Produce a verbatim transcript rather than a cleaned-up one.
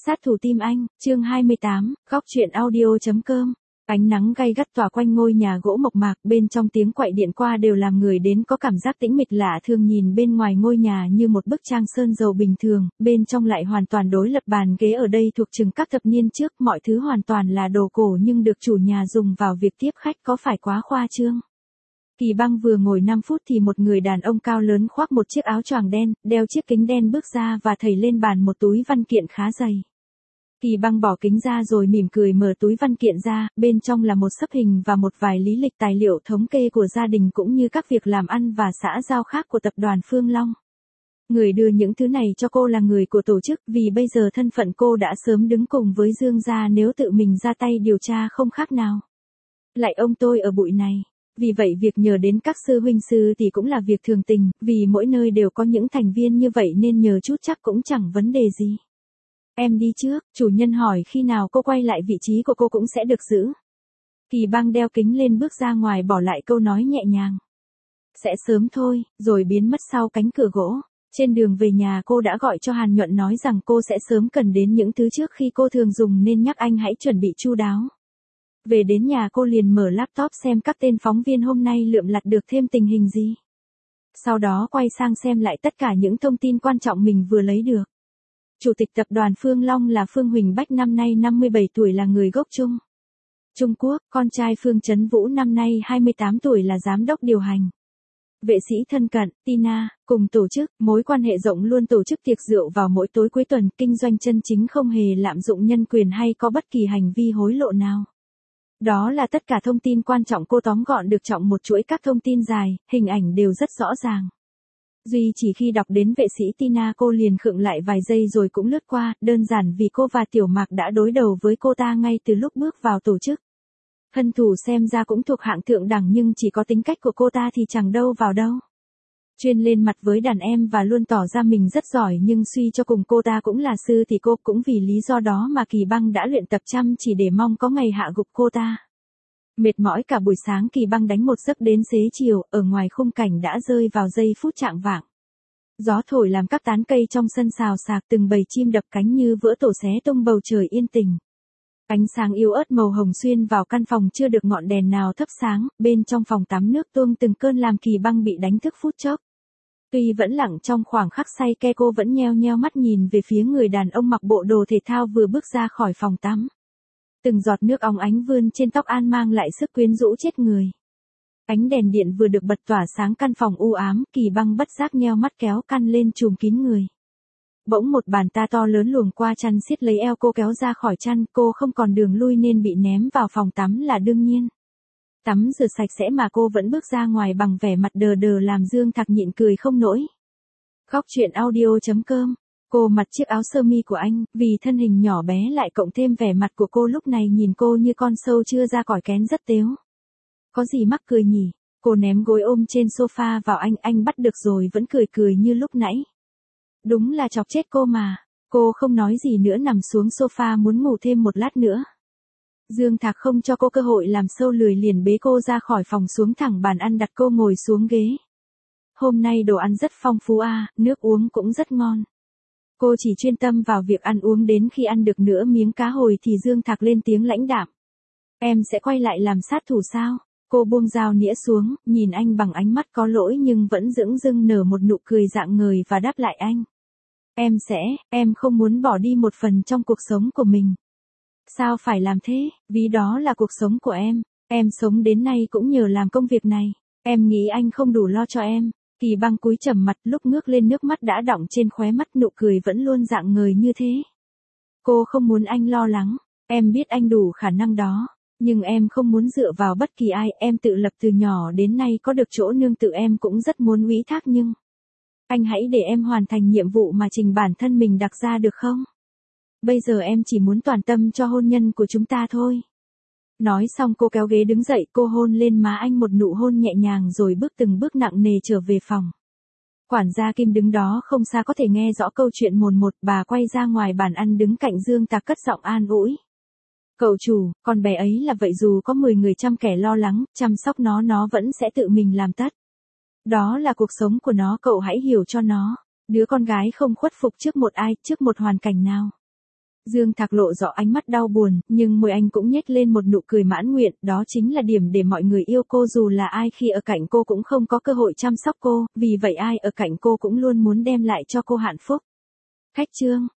Sát thủ tim anh, chương hai mươi tám, góc truyện audio.com. Ánh nắng gay gắt tỏa quanh ngôi nhà gỗ mộc mạc, bên trong tiếng quậy điện qua đều làm người đến có cảm giác tĩnh mịch lạ thường, nhìn bên ngoài ngôi nhà như một bức tranh sơn dầu bình thường, bên trong lại hoàn toàn đối lập. Bàn ghế ở đây thuộc chừng các thập niên trước, mọi thứ hoàn toàn là đồ cổ nhưng được chủ nhà dùng vào việc tiếp khách, có phải quá khoa trương? Kỳ Băng vừa ngồi năm phút thì một người đàn ông cao lớn khoác một chiếc áo choàng đen, đeo chiếc kính đen bước ra và thầy lên bàn một túi văn kiện khá dày. Kỳ Băng bỏ kính ra rồi mỉm cười mở túi văn kiện ra, bên trong là một xấp hình và một vài lý lịch tài liệu thống kê của gia đình cũng như các việc làm ăn và xã giao khác của tập đoàn Phương Long. Người đưa những thứ này cho cô là người của tổ chức, vì bây giờ thân phận cô đã sớm đứng cùng với Dương gia, nếu tự mình ra tay điều tra không khác nào. Lại ông tôi ở bụi này. Vì vậy việc nhờ đến các sư huynh sư thì cũng là việc thường tình, vì mỗi nơi đều có những thành viên như vậy nên nhờ chút chắc cũng chẳng vấn đề gì. Em đi trước, chủ nhân hỏi khi nào cô quay lại vị trí của cô cũng sẽ được giữ. Kỳ Băng đeo kính lên bước ra ngoài, bỏ lại câu nói nhẹ nhàng. Sẽ sớm thôi, rồi biến mất sau cánh cửa gỗ. Trên đường về nhà cô đã gọi cho Hàn Nhuận nói rằng cô sẽ sớm cần đến những thứ trước khi cô thường dùng nên nhắc anh hãy chuẩn bị chu đáo. Về đến nhà cô liền mở laptop xem các tên phóng viên hôm nay lượm lặt được thêm tình hình gì. Sau đó quay sang xem lại tất cả những thông tin quan trọng mình vừa lấy được. Chủ tịch tập đoàn Phương Long là Phương Huỳnh Bách, năm nay năm mươi bảy tuổi, là người gốc Trung Trung Quốc, con trai Phương Chấn Vũ năm nay hai mươi tám tuổi, là giám đốc điều hành. Vệ sĩ thân cận, Tina, cùng tổ chức, mối quan hệ rộng, luôn tổ chức tiệc rượu vào mỗi tối cuối tuần, kinh doanh chân chính, không hề lạm dụng nhân quyền hay có bất kỳ hành vi hối lộ nào. Đó là tất cả thông tin quan trọng cô tóm gọn được trong một chuỗi các thông tin dài, hình ảnh đều rất rõ ràng. Duy chỉ khi đọc đến vệ sĩ Tina cô liền khựng lại vài giây rồi cũng lướt qua, đơn giản vì cô và Tiểu Mạc đã đối đầu với cô ta ngay từ lúc bước vào tổ chức. Thân thủ xem ra cũng thuộc hạng thượng đẳng nhưng chỉ có tính cách của cô ta thì chẳng đâu vào đâu. Chuyên lên mặt với đàn em và luôn tỏ ra mình rất giỏi, nhưng suy cho cùng cô ta cũng là sư thì cô cũng vì lý do đó mà Kỳ Băng đã luyện tập chăm chỉ để mong có ngày hạ gục cô ta. Mệt mỏi cả buổi sáng, Kỳ Băng đánh một giấc đến xế chiều, ở ngoài khung cảnh đã rơi vào giây phút chạng vạng. Gió thổi làm các tán cây trong sân xào xạc, từng bầy chim đập cánh như vỡ tổ xé tung bầu trời yên tĩnh. Ánh sáng yếu ớt màu hồng xuyên vào căn phòng chưa được ngọn đèn nào thắp sáng, bên trong phòng tắm nước tuông từng cơn làm Kỳ Băng bị đánh thức phút chốc. Tuy vẫn lặng trong khoảng khắc say ke, cô vẫn nheo nheo mắt nhìn về phía người đàn ông mặc bộ đồ thể thao vừa bước ra khỏi phòng tắm. Từng giọt nước óng ánh vươn trên tóc an mang lại sức quyến rũ chết người. Ánh đèn điện vừa được bật tỏa sáng căn phòng u ám, Kỳ Băng bất giác nheo mắt kéo khăn lên trùm kín người. Bỗng một bàn tay to lớn luồn qua chăn siết lấy eo cô kéo ra khỏi chăn, cô không còn đường lui nên bị ném vào phòng tắm là đương nhiên. Tắm rửa sạch sẽ mà cô vẫn bước ra ngoài bằng vẻ mặt đờ đờ làm Dương Thạc nhịn cười không nổi. Góc truyện audio.com. Cô mặc chiếc áo sơ mi của anh, vì thân hình nhỏ bé lại cộng thêm vẻ mặt của cô lúc này nhìn cô như con sâu chưa ra khỏi kén rất tếu. Có gì mắc cười nhỉ? Cô ném gối ôm trên sofa vào anh, anh bắt được rồi vẫn cười cười như lúc nãy. Đúng là chọc chết cô mà. Cô không nói gì nữa, nằm xuống sofa muốn ngủ thêm một lát nữa. Dương Thạc không cho cô cơ hội làm sâu lười, liền bế cô ra khỏi phòng xuống thẳng bàn ăn, đặt cô ngồi xuống ghế. Hôm nay đồ ăn rất phong phú à, nước uống cũng rất ngon. Cô chỉ chuyên tâm vào việc ăn uống, đến khi ăn được nửa miếng cá hồi thì Dương Thạc lên tiếng lãnh đạm. Em sẽ quay lại làm sát thủ sao? Cô buông dao nĩa xuống, nhìn anh bằng ánh mắt có lỗi nhưng vẫn dửng dưng nở một nụ cười rạng ngời và đáp lại anh. Em sẽ, em không muốn bỏ đi một phần trong cuộc sống của mình. Sao phải làm thế, vì đó là cuộc sống của em. Em sống đến nay cũng nhờ làm công việc này. Em nghĩ anh không đủ lo cho em. Kỳ Băng cúi trầm mặt, lúc ngước lên nước mắt đã đọng trên khóe mắt, nụ cười vẫn luôn rạng ngời như thế. Cô không muốn anh lo lắng. Em biết anh đủ khả năng đó. Nhưng em không muốn dựa vào bất kỳ ai, em tự lập từ nhỏ đến nay có được chỗ nương tựa, em cũng rất muốn ủy thác, nhưng anh hãy để em hoàn thành nhiệm vụ mà chính bản thân mình đặt ra được không? Bây giờ em chỉ muốn toàn tâm cho hôn nhân của chúng ta thôi. Nói xong cô kéo ghế đứng dậy, cô hôn lên má anh một nụ hôn nhẹ nhàng rồi bước từng bước nặng nề trở về phòng. Quản gia Kim đứng đó không xa có thể nghe rõ câu chuyện mồn một, bà quay ra ngoài bàn ăn đứng cạnh Dương Thạc cất giọng an ủi. Cậu chủ, con bé ấy là vậy, dù có mười người trăm kẻ lo lắng, chăm sóc nó nó vẫn sẽ tự mình làm tất. Đó là cuộc sống của nó, cậu hãy hiểu cho nó. Đứa con gái không khuất phục trước một ai, trước một hoàn cảnh nào. Dương Thạc lộ rõ ánh mắt đau buồn, nhưng môi anh cũng nhếch lên một nụ cười mãn nguyện, đó chính là điểm để mọi người yêu cô dù là ai khi ở cạnh cô cũng không có cơ hội chăm sóc cô, vì vậy ai ở cạnh cô cũng luôn muốn đem lại cho cô hạnh phúc. Khách chương